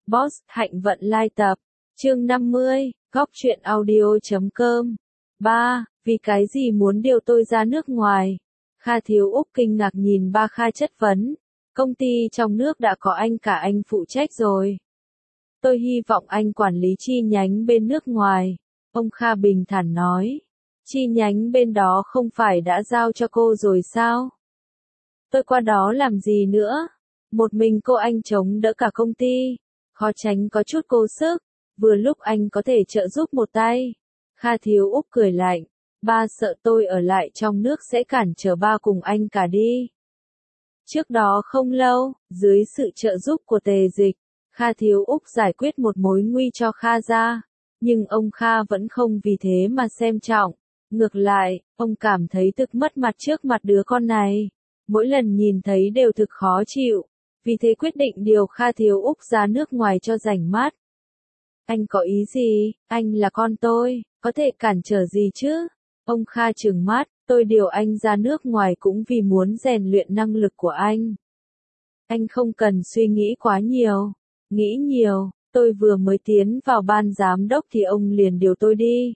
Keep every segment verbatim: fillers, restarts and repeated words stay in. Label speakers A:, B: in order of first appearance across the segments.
A: Boss, Hạnh Vận Lai tập. Chương năm mươi, góc truyện audio.com. ba. Vì cái gì muốn điều tôi ra nước ngoài? Kha Thiếu Úc kinh ngạc nhìn ba Kha chất vấn. Công ty trong nước đã có anh cả anh phụ trách rồi. Tôi hy vọng anh quản lý chi nhánh bên nước ngoài. Ông Kha bình thản nói. Chi nhánh bên đó không phải đã giao cho cô rồi sao? Tôi qua đó làm gì nữa? Một mình cô anh chống đỡ cả công ty. Khó tránh có chút cố sức. Vừa lúc anh có thể trợ giúp một tay. Kha Thiếu Úc cười lạnh. Ba sợ tôi ở lại trong nước sẽ cản trở ba cùng anh cả đi. Trước đó không lâu, dưới sự trợ giúp của Tề Dịch, Kha Thiếu Úc giải quyết một mối nguy cho Kha gia. Nhưng ông Kha vẫn không vì thế mà xem trọng. Ngược lại, ông cảm thấy thực mất mặt trước mặt đứa con này. Mỗi lần nhìn thấy đều thực khó chịu. Vì thế quyết định điều Kha Thiếu Úc ra nước ngoài cho rảnh mát. Anh có ý gì? Anh là con tôi, có thể cản trở gì chứ? Ông Kha trừng mắt, tôi điều anh ra nước ngoài cũng vì muốn rèn luyện năng lực của anh. Anh không cần suy nghĩ quá nhiều. Nghĩ nhiều, tôi vừa mới tiến vào ban giám đốc thì ông liền điều tôi đi.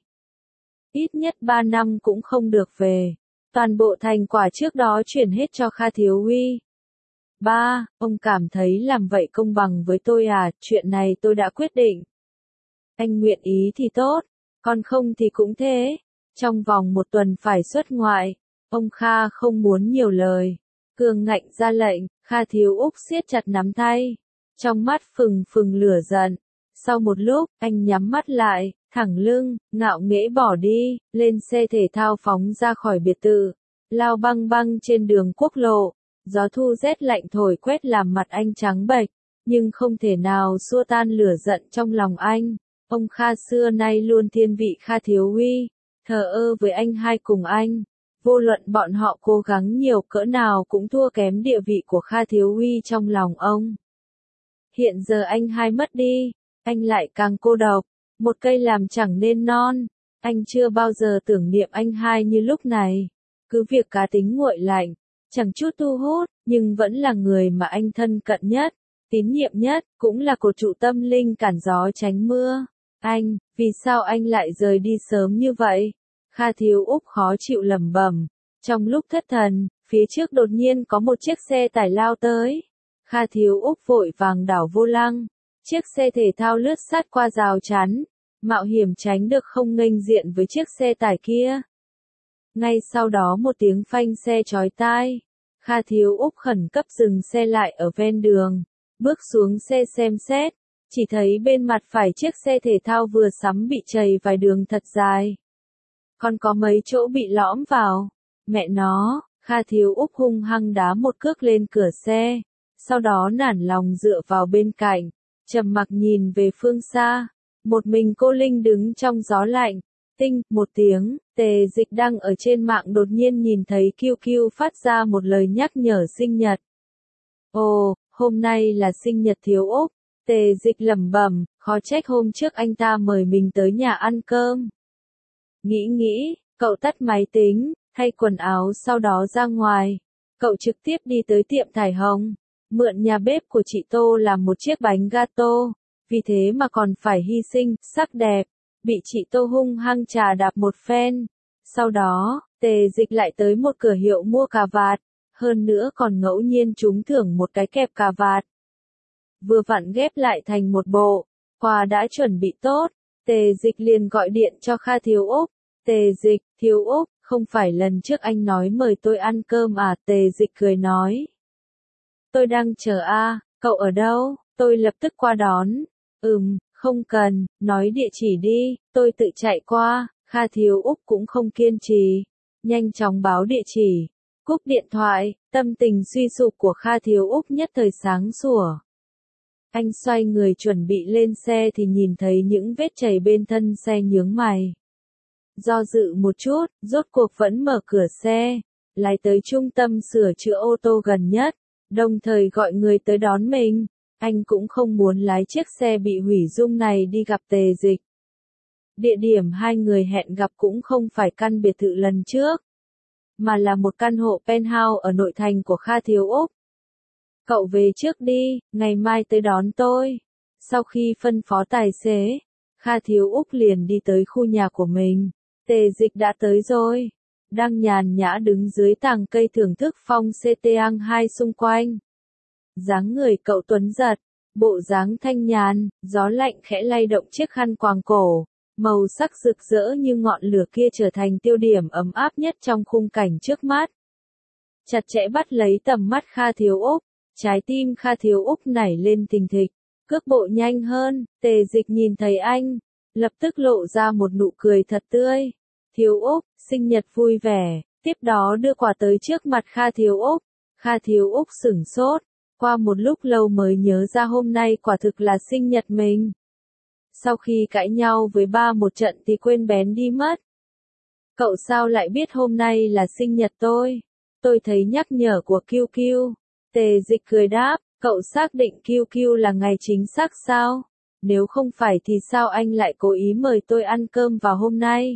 A: Ít nhất ba năm cũng không được về. Toàn bộ thành quả trước đó chuyển hết cho Kha Thiếu Huy. Ba, ông cảm thấy làm vậy công bằng với tôi à? Chuyện này tôi đã quyết định. Anh nguyện ý thì tốt, còn không thì cũng thế. Trong vòng một tuần phải xuất ngoại. Ông Kha không muốn nhiều lời. Cường ngạnh ra lệnh, Kha Thiếu Úc siết chặt nắm tay. Trong mắt phừng phừng lửa giận. Sau một lúc, anh nhắm mắt lại, thẳng lưng, ngạo nghễ bỏ đi, lên xe thể thao phóng ra khỏi biệt thự. Lao băng băng trên đường quốc lộ. Gió thu rét lạnh thổi quét làm mặt anh trắng bệch, nhưng không thể nào xua tan lửa giận trong lòng anh. Ông Kha xưa nay luôn thiên vị Kha Thiếu Huy, thờ ơ với anh hai cùng anh. Vô luận bọn họ cố gắng nhiều cỡ nào cũng thua kém địa vị của Kha Thiếu Huy trong lòng ông. Hiện giờ anh hai mất đi, anh lại càng cô độc, một cây làm chẳng nên non. Anh chưa bao giờ tưởng niệm anh hai như lúc này. Cứ việc cá tính nguội lạnh, chẳng chút thu hút, nhưng vẫn là người mà anh thân cận nhất, tín nhiệm nhất, cũng là cột trụ tâm linh cản gió tránh mưa. Anh, vì sao anh lại rời đi sớm như vậy? Kha Thiếu Úc khó chịu lẩm bẩm. Trong lúc thất thần, phía trước đột nhiên có một chiếc xe tải lao tới. Kha Thiếu Úc vội vàng đảo vô lăng. Chiếc xe thể thao lướt sát qua rào chắn, mạo hiểm tránh được không nghênh diện với chiếc xe tải kia. Ngay sau đó một tiếng phanh xe chói tai. Kha Thiếu Úc khẩn cấp dừng xe lại ở ven đường, bước xuống xe xem xét, chỉ thấy bên mặt phải chiếc xe thể thao vừa sắm bị trầy vài đường thật dài. Còn có mấy chỗ bị lõm vào. Mẹ nó, Kha Thiếu Úc hung hăng đá một cước lên cửa xe, sau đó nản lòng dựa vào bên cạnh, trầm mặc nhìn về phương xa. Một mình cô Linh đứng trong gió lạnh. Tinh, một tiếng, Tề Dịch đang ở trên mạng đột nhiên nhìn thấy Q Q phát ra một lời nhắc nhở sinh nhật. Ồ, hôm nay là sinh nhật Thiếu Úc. Tề Dịch lẩm bẩm, khó trách hôm trước anh ta mời mình tới nhà ăn cơm. Nghĩ nghĩ, cậu tắt máy tính, thay quần áo sau đó ra ngoài. Cậu trực tiếp đi tới tiệm Thải Hồng, mượn nhà bếp của chị Tô làm một chiếc bánh gato. Vì thế mà còn phải hy sinh, sắc đẹp. Bị chị Tô hung hăng trà đạp một phen. Sau đó, Tề Dịch lại tới một cửa hiệu mua cà vạt. Hơn nữa còn ngẫu nhiên trúng thưởng một cái kẹp cà vạt. Vừa vặn ghép lại thành một bộ. Quà đã chuẩn bị tốt. Tề Dịch liền gọi điện cho Kha Thiếu Úc. Tề Dịch, Thiếu Úc, không phải lần trước anh nói mời tôi ăn cơm à? Tề Dịch cười nói. Tôi đang chờ a, à, cậu ở đâu? Tôi lập tức qua đón. Ừm. Không cần, nói địa chỉ đi, tôi tự chạy qua. Kha Thiếu Úc cũng không kiên trì, nhanh chóng báo địa chỉ. Cúp điện thoại, tâm tình suy sụp của Kha Thiếu Úc nhất thời sáng sủa. Anh xoay người chuẩn bị lên xe thì nhìn thấy những vết chảy bên thân xe nhướng mày. Do dự một chút, rốt cuộc vẫn mở cửa xe, lái tới trung tâm sửa chữa ô tô gần nhất, đồng thời gọi người tới đón mình. Anh cũng không muốn lái chiếc xe bị hủy dung này đi gặp Tề Dịch. Địa điểm hai người hẹn gặp cũng không phải căn biệt thự lần trước, mà là một căn hộ penthouse ở nội thành của Kha Thiếu Úc. Cậu về trước đi, ngày mai tới đón tôi. Sau khi phân phó tài xế, Kha Thiếu Úc liền đi tới khu nhà của mình. Tề Dịch đã tới rồi. Đang nhàn nhã đứng dưới tàng cây thưởng thức phong xê tê ang hai xung quanh. Dáng người cậu tuấn giật, bộ dáng thanh nhàn, gió lạnh khẽ lay động chiếc khăn quàng cổ. Màu sắc rực rỡ như ngọn lửa kia trở thành tiêu điểm ấm áp nhất trong khung cảnh trước mắt. Chặt chẽ bắt lấy tầm mắt Kha Thiếu Úc, trái tim Kha Thiếu Úc nảy lên thình thịch, cước bộ nhanh hơn. Tề Dịch nhìn thấy anh, lập tức lộ ra một nụ cười thật tươi. Thiếu Úc, sinh nhật vui vẻ, tiếp đó đưa quà tới trước mặt Kha Thiếu Úc. Kha Thiếu Úc sửng sốt, qua một lúc lâu mới nhớ ra hôm nay quả thực là sinh nhật mình. Sau khi cãi nhau với ba một trận thì quên bén đi mất. Cậu sao lại biết hôm nay là sinh nhật tôi? Tôi thấy nhắc nhở của Q Q. Tề Dịch cười đáp, cậu xác định Q Q là ngày chính xác sao? Nếu không phải thì sao anh lại cố ý mời tôi ăn cơm vào hôm nay?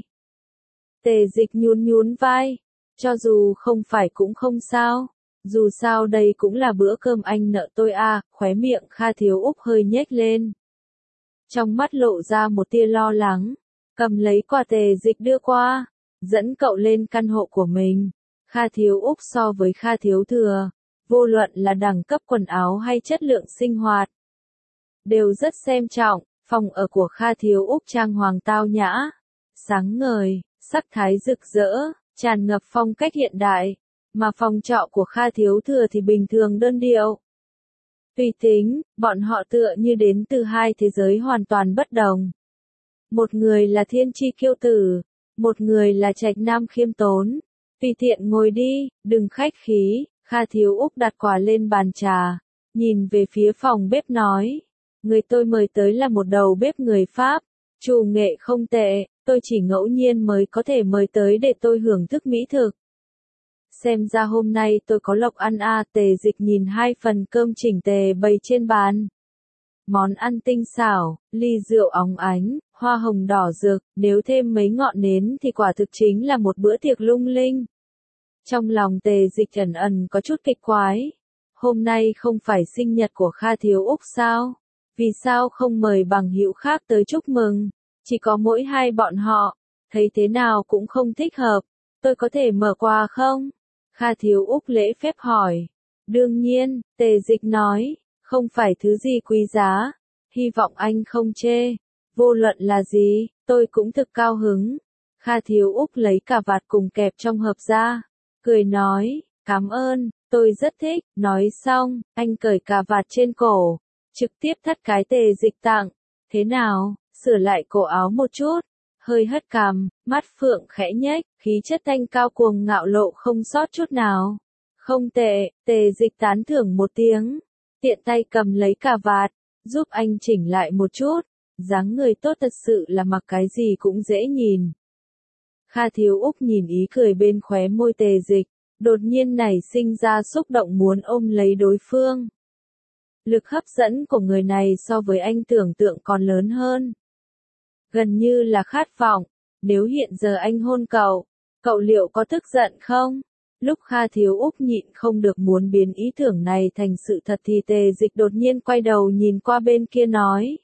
A: Tề Dịch nhún nhún vai, cho dù không phải cũng không sao. Dù sao đây cũng là bữa cơm anh nợ tôi à, khóe miệng Kha Thiếu Úc hơi nhếch lên. Trong mắt lộ ra một tia lo lắng, cầm lấy quà Tề Dịch đưa qua, dẫn cậu lên căn hộ của mình. Kha Thiếu Úc so với Kha Thiếu Thừa, vô luận là đẳng cấp quần áo hay chất lượng sinh hoạt, đều rất xem trọng. Phòng ở của Kha Thiếu Úc trang hoàng tao nhã, sáng ngời, sắc thái rực rỡ, tràn ngập phong cách hiện đại, mà phòng trọ của Kha Thiếu Thừa thì bình thường đơn điệu. Tùy tính, bọn họ tựa như đến từ hai thế giới hoàn toàn bất đồng. Một người là thiên chi kiêu tử, một người là trạch nam khiêm tốn. Tùy tiện ngồi đi, đừng khách khí. Kha Thiếu Úc đặt quà lên bàn trà, nhìn về phía phòng bếp nói, người tôi mời tới là một đầu bếp người Pháp, chủ nghệ không tệ, tôi chỉ ngẫu nhiên mới có thể mời tới để tôi hưởng thức mỹ thực. Xem ra hôm nay tôi có lộc ăn à. Tề Dịch nhìn hai phần cơm chỉnh tề bày trên bàn. Món ăn tinh xảo, ly rượu óng ánh, hoa hồng đỏ rực, nếu thêm mấy ngọn nến thì quả thực chính là một bữa tiệc lung linh. Trong lòng Tề Dịch ẩn ẩn có chút kịch quái. Hôm nay không phải sinh nhật của Kha Thiếu Úc sao? Vì sao không mời bằng hữu khác tới chúc mừng? Chỉ có mỗi hai bọn họ, thấy thế nào cũng không thích hợp. Tôi có thể mở quà không? Kha Thiếu Úc lễ phép hỏi. Đương nhiên, Tề Dịch nói, không phải thứ gì quý giá. Hy vọng anh không chê. Vô luận là gì, tôi cũng thực cao hứng. Kha Thiếu Úc lấy cà vạt cùng kẹp trong hộp ra, cười nói, cảm ơn, tôi rất thích. Nói xong, anh cởi cà vạt trên cổ, trực tiếp thắt cái Tề Dịch tặng. Thế nào, sửa lại cổ áo một chút. Hơi hất cằm, mắt phượng khẽ nhếch, khí chất thanh cao cuồng ngạo lộ không sót chút nào. Không tệ. Tề Dịch tán thưởng một tiếng, tiện tay cầm lấy cà vạt, giúp anh chỉnh lại một chút. Dáng người tốt thật sự là mặc cái gì cũng dễ nhìn. Kha Thiếu Úc nhìn ý cười bên khóe môi Tề Dịch, đột nhiên nảy sinh ra xúc động muốn ôm lấy đối phương. Lực hấp dẫn của người này so với anh tưởng tượng còn lớn hơn. Gần như là khát vọng, nếu hiện giờ anh hôn cậu, cậu liệu có tức giận không? Lúc Kha Thiếu Úc nhịn không được muốn biến ý tưởng này thành sự thật thì Tề Dịch đột nhiên quay đầu nhìn qua bên kia nói.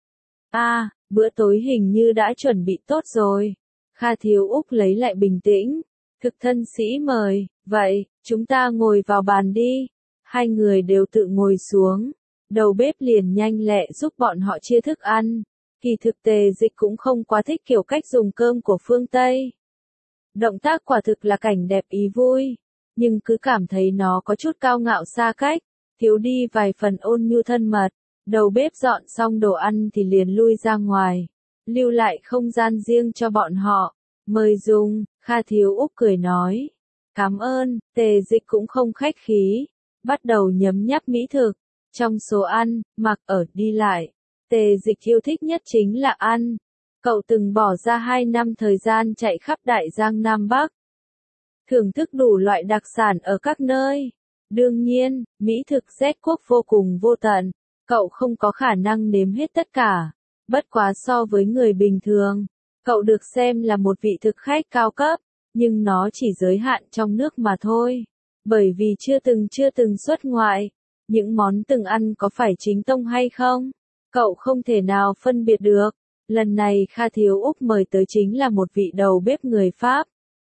A: À, bữa tối hình như đã chuẩn bị tốt rồi. Kha Thiếu Úc lấy lại bình tĩnh. Thực thân sĩ mời, vậy, chúng ta ngồi vào bàn đi. Hai người đều tự ngồi xuống. Đầu bếp liền nhanh lẹ giúp bọn họ chia thức ăn. Kỳ thực Tề Dịch cũng không quá thích kiểu cách dùng cơm của phương Tây. Động tác quả thực là cảnh đẹp ý vui, nhưng cứ cảm thấy nó có chút cao ngạo xa cách, thiếu đi vài phần ôn nhu thân mật. Đầu bếp dọn xong đồ ăn thì liền lui ra ngoài, lưu lại không gian riêng cho bọn họ. Mời dùng. Kha Thiếu Úc cười nói. Cảm ơn. Tề Dịch cũng không khách khí, bắt đầu nhấm nháp mỹ thực. Trong số ăn, mặc, ở, đi lại, Tề Dịch yêu thích nhất chính là ăn. Cậu từng bỏ ra hai năm thời gian chạy khắp Đại Giang Nam Bắc, thưởng thức đủ loại đặc sản ở các nơi. Đương nhiên, mỹ thực Z quốc vô cùng vô tận, cậu không có khả năng nếm hết tất cả. Bất quá so với người bình thường, cậu được xem là một vị thực khách cao cấp, nhưng nó chỉ giới hạn trong nước mà thôi. Bởi vì chưa từng chưa từng xuất ngoại, những món từng ăn có phải chính tông hay không, Cậu không thể nào phân biệt được. Lần này Kha Thiếu Úc mời tới chính là một vị đầu bếp người Pháp.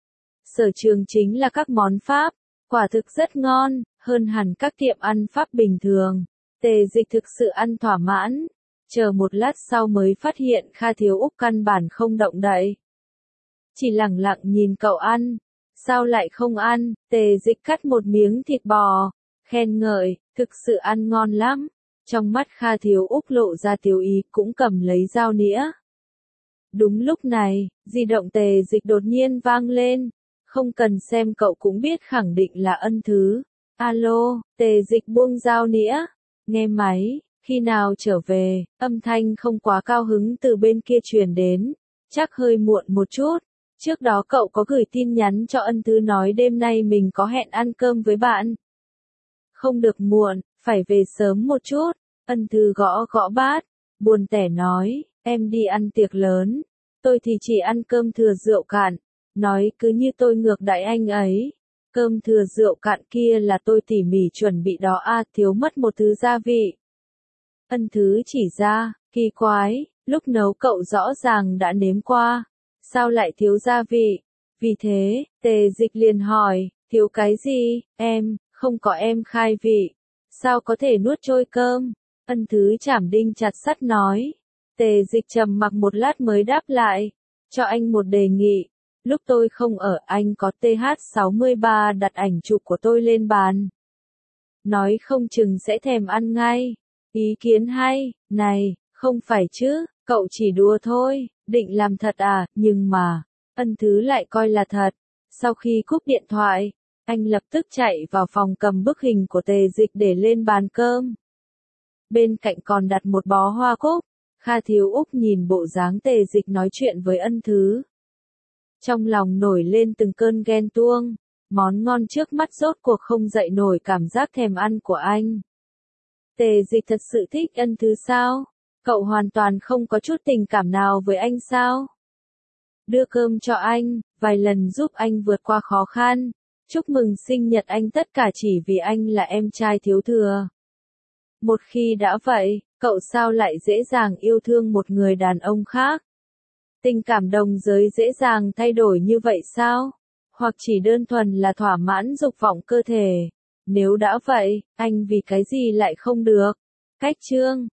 A: Sở trường chính là các món Pháp, quả thực rất ngon, hơn hẳn các tiệm ăn Pháp bình thường. Tề Dịch thực sự ăn thỏa mãn, chờ một lát sau mới phát hiện Kha Thiếu Úc căn bản không động đậy. Chỉ lẳng lặng nhìn cậu ăn, sao lại không ăn, Tề Dịch cắt một miếng thịt bò, khen ngợi, thực sự ăn ngon lắm. Trong mắt Kha Thiếu Úc lộ ra tiêu ý cũng cầm lấy dao nĩa. Đúng lúc này, di động Tề Dịch đột nhiên vang lên, không cần xem cậu cũng biết khẳng định là Ân Thứ. Alo, Tề Dịch buông dao nĩa, nghe máy, khi nào trở về, âm thanh không quá cao hứng từ bên kia truyền đến, chắc hơi muộn một chút. Trước đó cậu có gửi tin nhắn cho Ân Thứ nói đêm nay mình có hẹn ăn cơm với bạn. Không được muộn, phải về sớm một chút. Ân Thứ gõ gõ bát, buồn tẻ nói, em đi ăn tiệc lớn, tôi thì chỉ ăn cơm thừa rượu cạn, nói cứ như tôi ngược đãi anh ấy. Cơm thừa rượu cạn kia là tôi tỉ mỉ chuẩn bị đó à, thiếu mất một thứ gia vị. Ân Thứ chỉ ra, kỳ quái, lúc nấu cậu rõ ràng đã nếm qua, sao lại thiếu gia vị? Vì thế, Tề Dịch liền hỏi, thiếu cái gì, em, không có em khai vị, sao có thể nuốt trôi cơm? Ân Thứ chảm đinh chặt sắt nói. Tề Dịch trầm mặc một lát mới đáp lại, cho anh một đề nghị. Lúc tôi không ở anh có T H sáu ba đặt ảnh chụp của tôi lên bàn. Nói không chừng sẽ thèm ăn ngay. Ý kiến hay, này, không phải chứ, cậu chỉ đùa thôi, định làm thật à, nhưng mà, Ân Thứ lại coi là thật. Sau khi cúp điện thoại, anh lập tức chạy vào phòng cầm bức hình của Tề Dịch để lên bàn cơm. Bên cạnh còn đặt một bó hoa cúc. Kha Thiếu Úc nhìn bộ dáng Tề Dịch nói chuyện với Ân Thứ. Trong lòng nổi lên từng cơn ghen tuông, món ngon trước mắt rốt cuộc không dậy nổi cảm giác thèm ăn của anh. Tề Dịch thật sự thích Ân Thứ sao? Cậu hoàn toàn không có chút tình cảm nào với anh sao? Đưa cơm cho anh, vài lần giúp anh vượt qua khó khăn, chúc mừng sinh nhật anh tất cả chỉ vì anh là em trai thiếu thừa. Một khi đã vậy, cậu sao lại dễ dàng yêu thương một người đàn ông khác? Tình cảm đồng giới dễ dàng thay đổi như vậy sao? Hoặc chỉ đơn thuần là thỏa mãn dục vọng cơ thể? Nếu đã vậy, anh vì cái gì lại không được? Cách chương